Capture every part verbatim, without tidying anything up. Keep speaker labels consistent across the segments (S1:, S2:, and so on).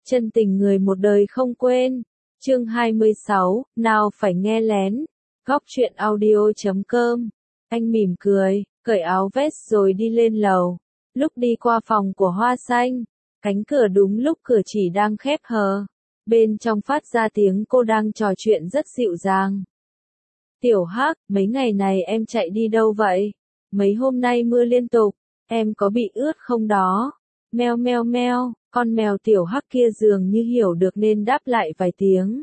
S1: Chân tình người một đời không quên. Chương hai mươi sáu, nào phải nghe lén. Góc truyện audio chấm com. Anh mỉm cười, cởi áo vest rồi đi lên lầu. Lúc đi qua phòng của Hoa Xanh, cánh cửa đúng lúc cửa chỉ đang khép hờ. Bên trong phát ra tiếng cô đang trò chuyện rất dịu dàng. Tiểu Hắc, mấy ngày này em chạy đi đâu vậy? Mấy hôm nay mưa liên tục, em có bị ướt không đó? Meo meo meo, con mèo Tiểu Hắc kia dường như hiểu được nên đáp lại vài tiếng.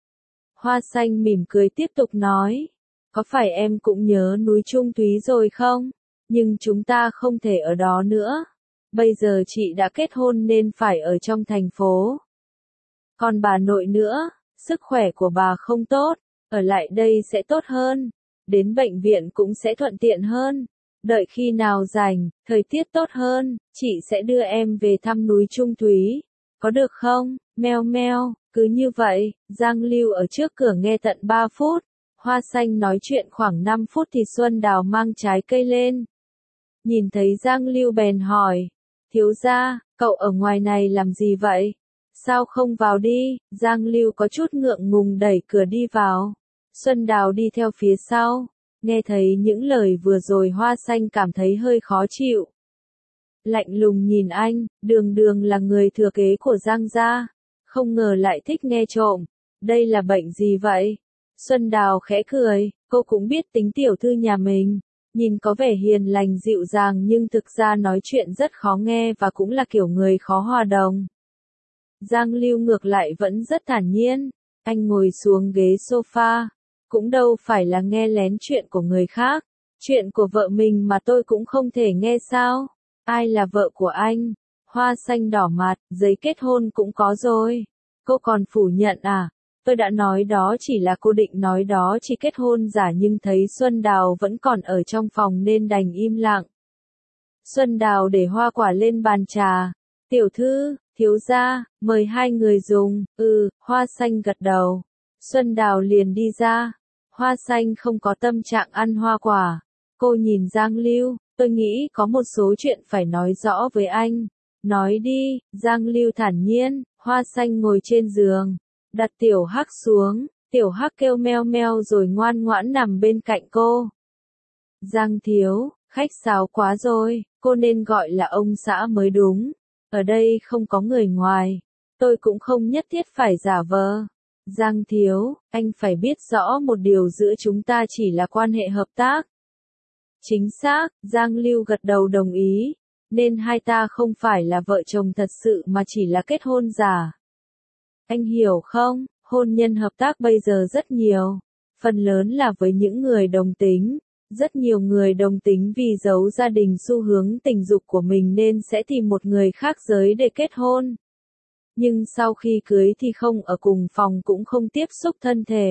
S1: Hoa Xanh mỉm cười tiếp tục nói, có phải em cũng nhớ núi Trung Thúy rồi không? Nhưng chúng ta không thể ở đó nữa. Bây giờ chị đã kết hôn nên phải ở trong thành phố. Còn bà nội nữa, sức khỏe của bà không tốt, ở lại đây sẽ tốt hơn. Đến bệnh viện cũng sẽ thuận tiện hơn. Đợi khi nào rảnh, thời tiết tốt hơn, chị sẽ đưa em về thăm núi Trung Thúy. Có được không? Meo meo, cứ như vậy, Giang Lưu ở trước cửa nghe tận ba phút. Hoa Xanh nói chuyện khoảng năm phút thì Xuân Đào mang trái cây lên. Nhìn thấy Giang Lưu bèn hỏi, thiếu gia, cậu ở ngoài này làm gì vậy? Sao không vào đi? Giang Lưu có chút ngượng ngùng đẩy cửa đi vào. Xuân Đào đi theo phía sau. Nghe thấy những lời vừa rồi Hoa Xanh cảm thấy hơi khó chịu. Lạnh lùng nhìn anh, đường đường là người thừa kế của Giang gia. Không ngờ lại thích nghe trộm. Đây là bệnh gì vậy? Xuân Đào khẽ cười, cô cũng biết tính tiểu thư nhà mình. Nhìn có vẻ hiền lành dịu dàng nhưng thực ra nói chuyện rất khó nghe và cũng là kiểu người khó hòa đồng. Giang Lưu ngược lại vẫn rất thản nhiên. Anh ngồi xuống ghế sofa. Cũng đâu phải là nghe lén chuyện của người khác. Chuyện của vợ mình mà tôi cũng không thể nghe sao? Ai là vợ của anh? Hoa Xanh đỏ mặt, giấy kết hôn cũng có rồi. Cô còn phủ nhận à? Tôi đã nói đó chỉ là cô định nói đó chỉ kết hôn giả nhưng thấy Xuân Đào vẫn còn ở trong phòng nên đành im lặng. Xuân Đào để hoa quả lên bàn trà. Tiểu thư, thiếu gia, mời hai người dùng. Ừ, Hoa Xanh gật đầu. Xuân Đào liền đi ra. Hoa Xanh không có tâm trạng ăn hoa quả. Cô nhìn Giang Lưu, tôi nghĩ có một số chuyện phải nói rõ với anh. Nói đi, Giang Lưu thản nhiên. Hoa Xanh ngồi trên giường, đặt Tiểu Hắc xuống. Tiểu Hắc kêu meo meo rồi ngoan ngoãn nằm bên cạnh cô. Giang thiếu, khách sáo quá rồi, cô nên gọi là ông xã mới đúng. Ở đây không có người ngoài, tôi cũng không nhất thiết phải giả vờ. Giang thiếu, anh phải biết rõ một điều giữa chúng ta chỉ là quan hệ hợp tác. Chính xác, Giang Lưu gật đầu đồng ý. Nên hai ta không phải là vợ chồng thật sự mà chỉ là kết hôn giả. Anh hiểu không, hôn nhân hợp tác bây giờ rất nhiều. Phần lớn là với những người đồng tính. Rất nhiều người đồng tính vì giấu gia đình xu hướng tình dục của mình nên sẽ tìm một người khác giới để kết hôn. Nhưng sau khi cưới thì không ở cùng phòng cũng không tiếp xúc thân thể.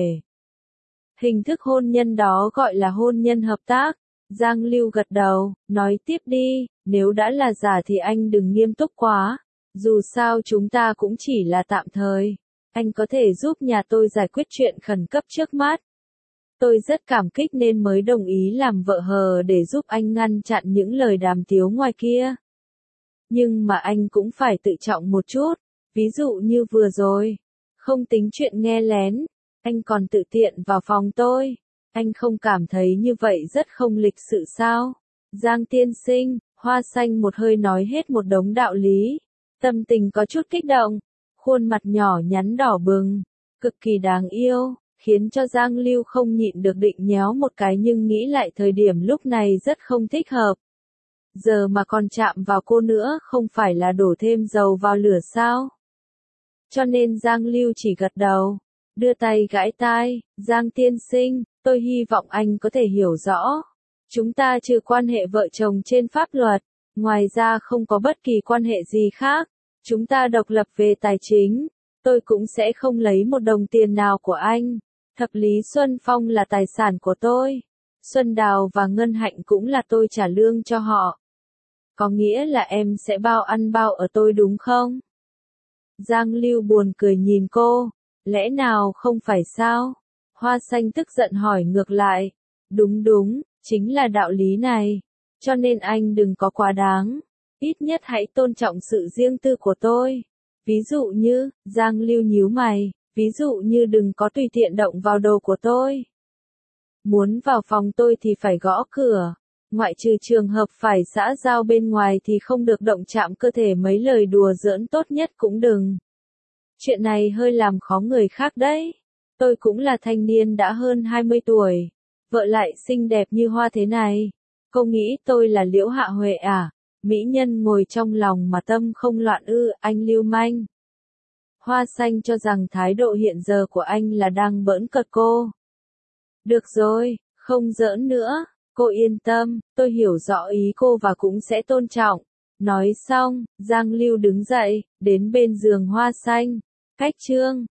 S1: Hình thức hôn nhân đó gọi là hôn nhân hợp tác. Giang Lưu gật đầu, nói tiếp đi, nếu đã là giả thì anh đừng nghiêm túc quá. Dù sao chúng ta cũng chỉ là tạm thời. Anh có thể giúp nhà tôi giải quyết chuyện khẩn cấp trước mắt. Tôi rất cảm kích nên mới đồng ý làm vợ hờ để giúp anh ngăn chặn những lời đàm tiếu ngoài kia. Nhưng mà anh cũng phải tự trọng một chút. Ví dụ như vừa rồi, không tính chuyện nghe lén, anh còn tự tiện vào phòng tôi. Anh không cảm thấy như vậy rất không lịch sự sao? Giang tiên sinh, Hoa Xanh một hơi nói hết một đống đạo lý. Tâm tình có chút kích động, khuôn mặt nhỏ nhắn đỏ bừng, cực kỳ đáng yêu, khiến cho Giang Lưu không nhịn được định nhéo một cái nhưng nghĩ lại thời điểm lúc này rất không thích hợp. Giờ mà còn chạm vào cô nữa không phải là đổ thêm dầu vào lửa sao? Cho nên Giang Lưu chỉ gật đầu, đưa tay gãi tai. Giang tiên sinh, tôi hy vọng anh có thể hiểu rõ. Chúng ta trừ quan hệ vợ chồng trên pháp luật, ngoài ra không có bất kỳ quan hệ gì khác. Chúng ta độc lập về tài chính. Tôi cũng sẽ không lấy một đồng tiền nào của anh. Thập Lý Xuân Phong là tài sản của tôi. Xuân Đào và Ngân Hạnh cũng là tôi trả lương cho họ. Có nghĩa là em sẽ bao ăn bao ở tôi đúng không? Giang Lưu buồn cười nhìn cô. Lẽ nào không phải sao? Hoa Xanh tức giận hỏi ngược lại. Đúng đúng, chính là đạo lý này. Cho nên anh đừng có quá đáng. Ít nhất hãy tôn trọng sự riêng tư của tôi. Ví dụ như, Giang Lưu nhíu mày, ví dụ như đừng có tùy tiện động vào đồ của tôi. Muốn vào phòng tôi thì phải gõ cửa. Ngoại trừ trường hợp phải xã giao bên ngoài thì không được động chạm cơ thể, mấy lời đùa giỡn tốt nhất cũng đừng. Chuyện này hơi làm khó người khác đấy. Tôi cũng là thanh niên đã hơn hai mươi tuổi. Vợ lại xinh đẹp như hoa thế này. Cô nghĩ tôi là Liễu Hạ Huệ à? Mỹ nhân ngồi trong lòng mà tâm không loạn ư, anh lưu manh. Hoa Xanh cho rằng thái độ hiện giờ của anh là đang bỡn cợt cô. Được rồi, không giỡn nữa, cô yên tâm, tôi hiểu rõ ý cô và cũng sẽ tôn trọng. Nói xong, Giang Lưu đứng dậy, đến bên giường Hoa Xanh. Cách chương